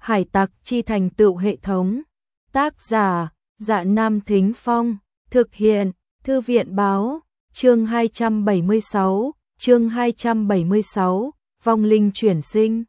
Hải tặc chi thành tựu hệ thống. Tác giả, Dạ Nam Thính Phong. Thực hiện, Thư viện Báo. Chương 276, vong linh chuyển sinh.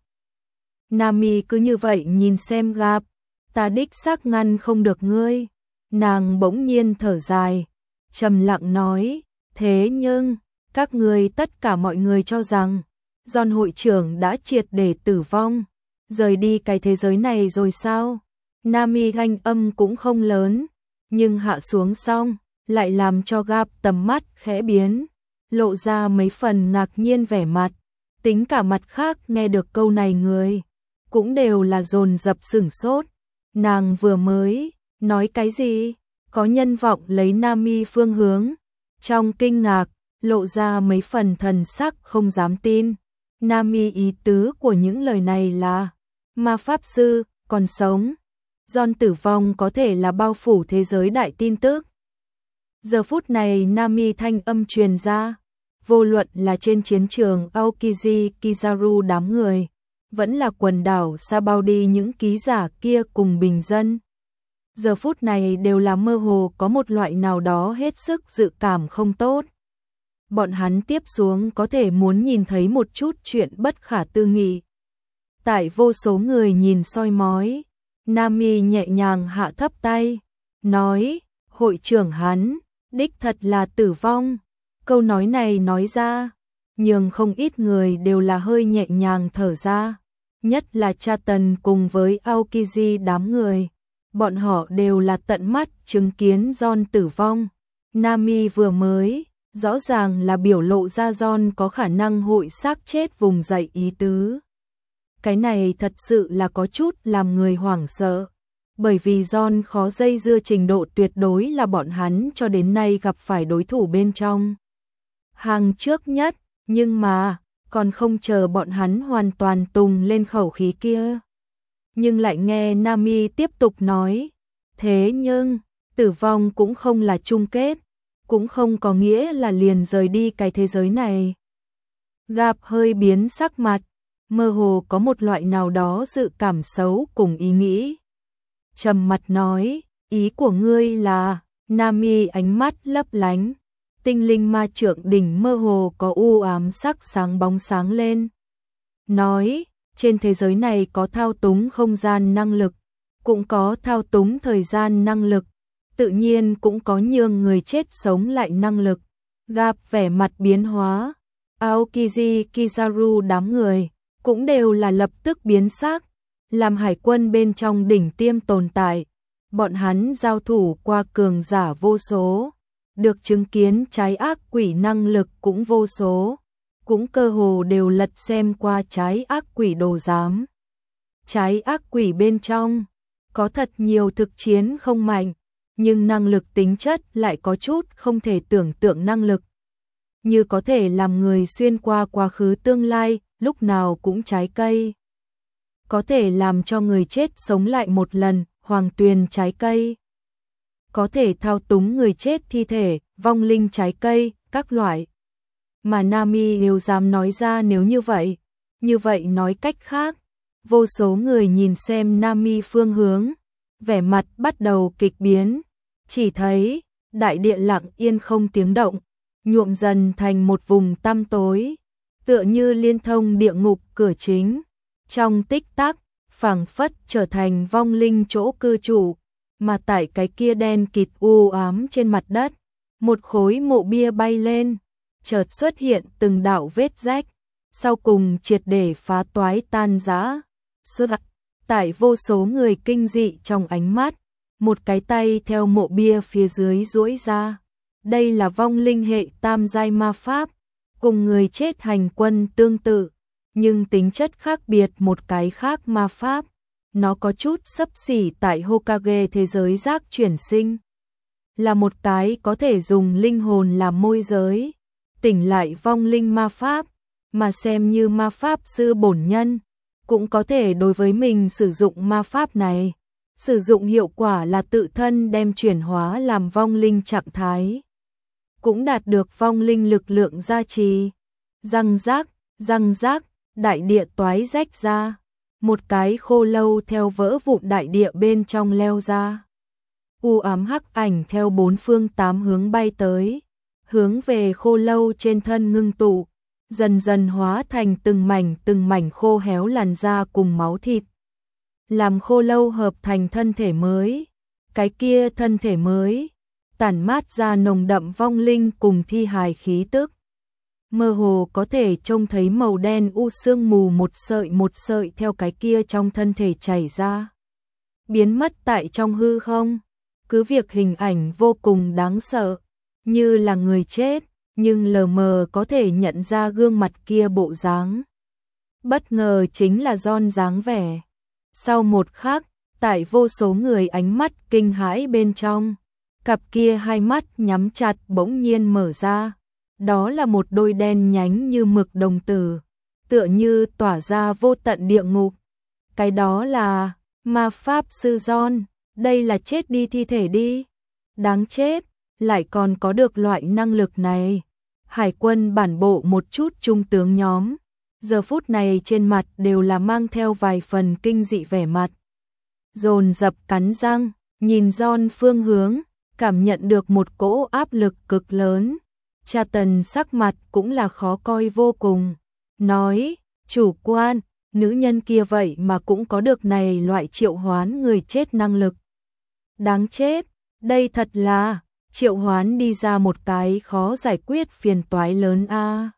Nami cứ như vậy nhìn xem Gap, ta đích xác ngăn không được ngươi. Nàng bỗng nhiên thở dài, trầm lặng nói, thế nhưng, các ngươi tất cả mọi người cho rằng, John hội trưởng đã triệt để tử vong, rời đi cái thế giới này rồi sao? Nami thanh âm cũng không lớn, nhưng hạ xuống xong, lại làm cho Gap tầm mắt khẽ biến, lộ ra mấy phần ngạc nhiên vẻ mặt. Tính cả mặt khác nghe được câu này người, cũng đều là dồn dập sửng sốt. Nàng vừa mới nói cái gì? Có nhân vọng lấy Nami phương hướng. Trong kinh ngạc, lộ ra mấy phần thần sắc không dám tin. Nami ý tứ của những lời này là ma pháp sư còn sống. John tử vong có thể là bao phủ thế giới đại tin tức. Giờ phút này Nami thanh âm truyền ra, vô luận là trên chiến trường Aokiji Kizaru đám người, vẫn là quần đảo Sabaudi những ký giả kia cùng bình dân. Giờ phút này đều là mơ hồ có một loại nào đó hết sức dự cảm không tốt. Bọn hắn tiếp xuống có thể muốn nhìn thấy một chút chuyện bất khả tư nghị. Tại vô số người nhìn soi mói, Nami nhẹ nhàng hạ thấp tay, nói, hội trưởng hắn, đích thật là tử vong. Câu nói này nói ra, nhưng không ít người đều là hơi nhẹ nhàng thở ra, nhất là cha Tần cùng với Aokiji đám người. Bọn họ đều là tận mắt chứng kiến John tử vong. Nami vừa mới, rõ ràng là biểu lộ ra John có khả năng hội xác chết vùng dậy ý tứ. Cái này thật sự là có chút làm người hoảng sợ, bởi vì John khó dây dưa trình độ tuyệt đối là bọn hắn cho đến nay gặp phải đối thủ bên trong hàng trước nhất, nhưng mà, còn không chờ bọn hắn hoàn toàn tùng lên khẩu khí kia. Nhưng lại nghe Nami tiếp tục nói, thế nhưng, tử vong cũng không là chung kết, cũng không có nghĩa là liền rời đi cái thế giới này. Gap hơi biến sắc mặt, mơ hồ có một loại nào đó dự cảm xấu cùng ý nghĩ. Trầm mặt nói, ý của ngươi là, Nami ánh mắt lấp lánh, tinh linh ma trượng đỉnh mơ hồ có u ám sắc sáng bóng sáng lên. Nói, trên thế giới này có thao túng không gian năng lực, cũng có thao túng thời gian năng lực, tự nhiên cũng có nhường người chết sống lại năng lực. Gap vẻ mặt biến hóa, Aokiji Kizaru đám người, cũng đều là lập tức biến sắc, làm hải quân bên trong đỉnh tiêm tồn tại. Bọn hắn giao thủ qua cường giả vô số, được chứng kiến trái ác quỷ năng lực cũng vô số, cũng cơ hồ đều lật xem qua trái ác quỷ đồ giám. Trái ác quỷ bên trong, có thật nhiều thực chiến không mạnh, nhưng năng lực tính chất lại có chút không thể tưởng tượng năng lực. Như có thể làm người xuyên qua quá khứ tương lai, lúc nào cũng trái cây. Có thể làm cho người chết sống lại một lần, hoàng tuyền trái cây. Có thể thao túng người chết thi thể, vong linh trái cây, các loại. Mà Nami đều dám nói ra nếu như vậy nói cách khác. Vô số người nhìn xem Nami phương hướng, vẻ mặt bắt đầu kịch biến. Chỉ thấy, đại địa lặng yên không tiếng động, nhuộm dần thành một vùng tăm tối, tựa như liên thông địa ngục cửa chính. Trong tích tắc, phảng phất trở thành vong linh chỗ cư trụ, mà tại cái kia đen kịt u ám trên mặt đất, một khối mộ bia bay lên, chợt xuất hiện từng đạo vết rách, sau cùng triệt để phá toái tan rã. Tại vô số người kinh dị trong ánh mắt, một cái tay theo mộ bia phía dưới duỗi ra. Đây là vong linh hệ tam giai ma pháp, cùng người chết hành quân tương tự, nhưng tính chất khác biệt. Một cái khác ma pháp, nó có chút xấp xỉ tại Hokage thế giới giác chuyển sinh, là một cái có thể dùng linh hồn làm môi giới, tỉnh lại vong linh ma pháp, mà xem như ma pháp sư bổn nhân, cũng có thể đối với mình sử dụng ma pháp này. Sử dụng hiệu quả là tự thân đem chuyển hóa làm vong linh trạng thái, cũng đạt được vong linh lực lượng gia trì. Răng rác, đại địa toái rách ra, một cái khô lâu theo vỡ vụn đại địa bên trong leo ra. U ám hắc ảnh theo bốn phương tám hướng bay tới, hướng về khô lâu trên thân ngưng tụ, dần dần hóa thành từng mảnh khô héo làn da cùng máu thịt. Làm khô lâu hợp thành thân thể mới, cái kia thân thể mới, tản mát ra nồng đậm vong linh cùng thi hài khí tức. Mơ hồ có thể trông thấy màu đen u sương mù một sợi theo cái kia trong thân thể chảy ra, biến mất tại trong hư không. Cứ việc hình ảnh vô cùng đáng sợ, như là người chết, nhưng lờ mờ có thể nhận ra gương mặt kia bộ dáng. Bất ngờ chính là John dáng vẻ. Sau một khắc, tại vô số người ánh mắt kinh hãi bên trong, cặp kia hai mắt nhắm chặt bỗng nhiên mở ra. Đó là một đôi đen nhánh như mực đồng tử, tựa như tỏa ra vô tận địa ngục. Cái đó là ma pháp sư John, đây là chết đi thi thể đi. Đáng chết, lại còn có được loại năng lực này. Hải quân bản bộ một chút trung tướng nhóm, giờ phút này trên mặt đều là mang theo vài phần kinh dị vẻ mặt. Dồn dập cắn răng, nhìn John phương hướng, cảm nhận được một cỗ áp lực cực lớn. Cha Tần sắc mặt cũng là khó coi vô cùng, nói, chủ quan, nữ nhân kia vậy mà cũng có được này loại triệu hoán người chết năng lực. Đáng chết, đây thật là triệu hoán đi ra một cái khó giải quyết phiền toái lớn a.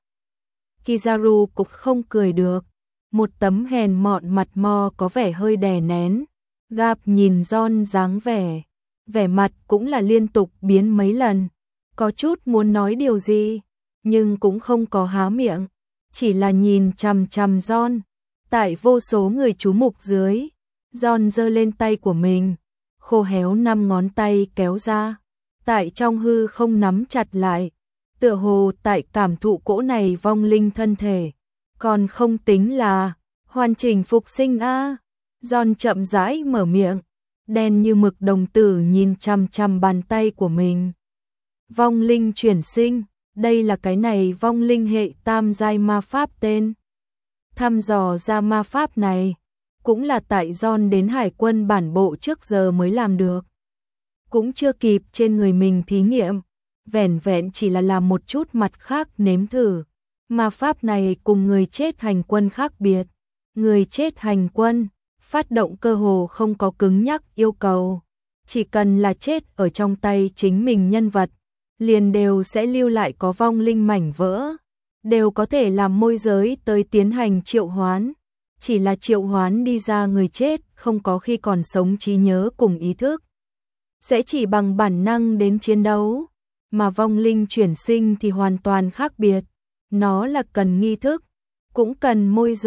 Kizaru cũng không cười được, một tấm hèn mọn mặt mo có vẻ hơi đè nén. Gap nhìn John dáng vẻ mặt cũng là liên tục biến mấy lần, có chút muốn nói điều gì, nhưng cũng không có há miệng, chỉ là nhìn chằm chằm John. Tại vô số người chú mục dưới, John giơ lên tay của mình, khô héo 5 ngón tay kéo ra, tại trong hư không nắm chặt lại, tựa hồ tại cảm thụ cỗ này vong linh thân thể, còn không tính là hoàn chỉnh phục sinh a. John chậm rãi mở miệng, đen như mực đồng tử nhìn chằm chằm bàn tay của mình. Vong linh chuyển sinh, đây là cái này vong linh hệ tam giai ma pháp tên. Thăm dò ra ma pháp này, cũng là tại John đến hải quân bản bộ trước giờ mới làm được. Cũng chưa kịp trên người mình thí nghiệm, vẻn vẹn chỉ là làm một chút mặt khác nếm thử. Ma pháp này cùng người chết hành quân khác biệt. Người chết hành quân, phát động cơ hồ không có cứng nhắc yêu cầu. Chỉ cần là chết ở trong tay chính mình nhân vật, liền đều sẽ lưu lại có vong linh mảnh vỡ, đều có thể làm môi giới tới tiến hành triệu hoán. Chỉ là triệu hoán đi ra người chết không có khi còn sống trí nhớ cùng ý thức, sẽ chỉ bằng bản năng đến chiến đấu. Mà vong linh chuyển sinh thì hoàn toàn khác biệt, nó là cần nghi thức, cũng cần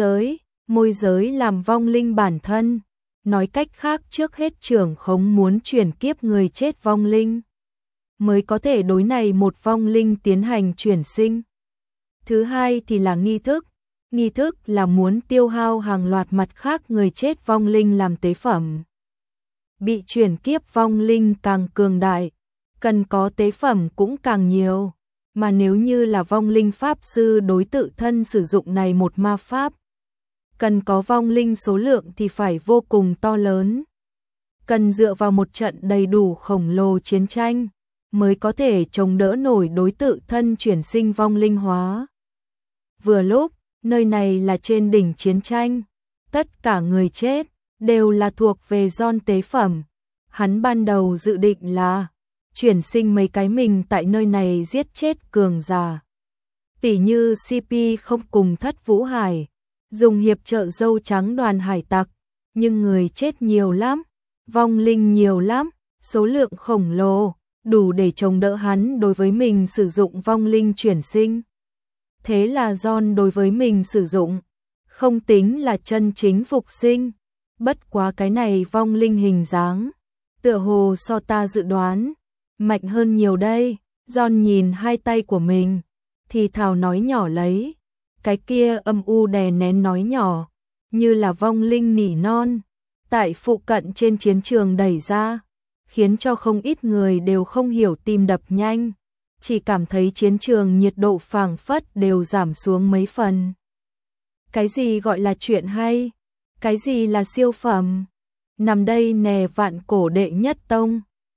môi giới làm vong linh bản thân. Nói cách khác, trước hết trưởng khống muốn chuyển kiếp người chết vong linh, mới có thể đối này một vong linh tiến hành chuyển sinh. Thứ hai thì là nghi thức là muốn tiêu hao hàng loạt mặt khác người chết vong linh làm tế phẩm. Bị chuyển kiếp vong linh càng cường đại, cần có tế phẩm cũng càng nhiều, mà nếu như là vong linh pháp sư đối tự thân sử dụng này một ma pháp, cần có vong linh số lượng thì phải vô cùng to lớn. Cần dựa vào một trận đầy đủ khổng lồ chiến tranh, mới có thể chống đỡ nổi đối tự thân chuyển sinh vong linh hóa. Vừa lúc, nơi này là trên đỉnh chiến tranh, tất cả người chết đều là thuộc về John tế phẩm. Hắn ban đầu dự định là chuyển sinh mấy cái mình tại nơi này giết chết cường giả. Tỉ như CP không cùng Thất Vũ Hải, dùng hiệp trợ dâu trắng đoàn hải tặc, nhưng người chết nhiều lắm, vong linh nhiều lắm, số lượng khổng lồ, đủ để chống đỡ hắn đối với mình sử dụng vong linh chuyển sinh. Thế là John đối với mình sử dụng, không tính là chân chính phục sinh, bất quá cái này vong linh hình dáng, tựa hồ so ta dự đoán, mạnh hơn nhiều đây. John nhìn hai tay của mình, thì thào nói nhỏ lấy, cái kia âm u đè nén nói nhỏ, như là vong linh nỉ non, tại phụ cận trên chiến trường đẩy ra, khiến cho không ít người đều không hiểu tim đập nhanh, chỉ cảm thấy chiến trường nhiệt độ phảng phất đều giảm xuống mấy phần. Cái gì gọi là chuyện hay? Cái gì là siêu phẩm? Nằm đây nè, vạn cổ đệ nhất tông.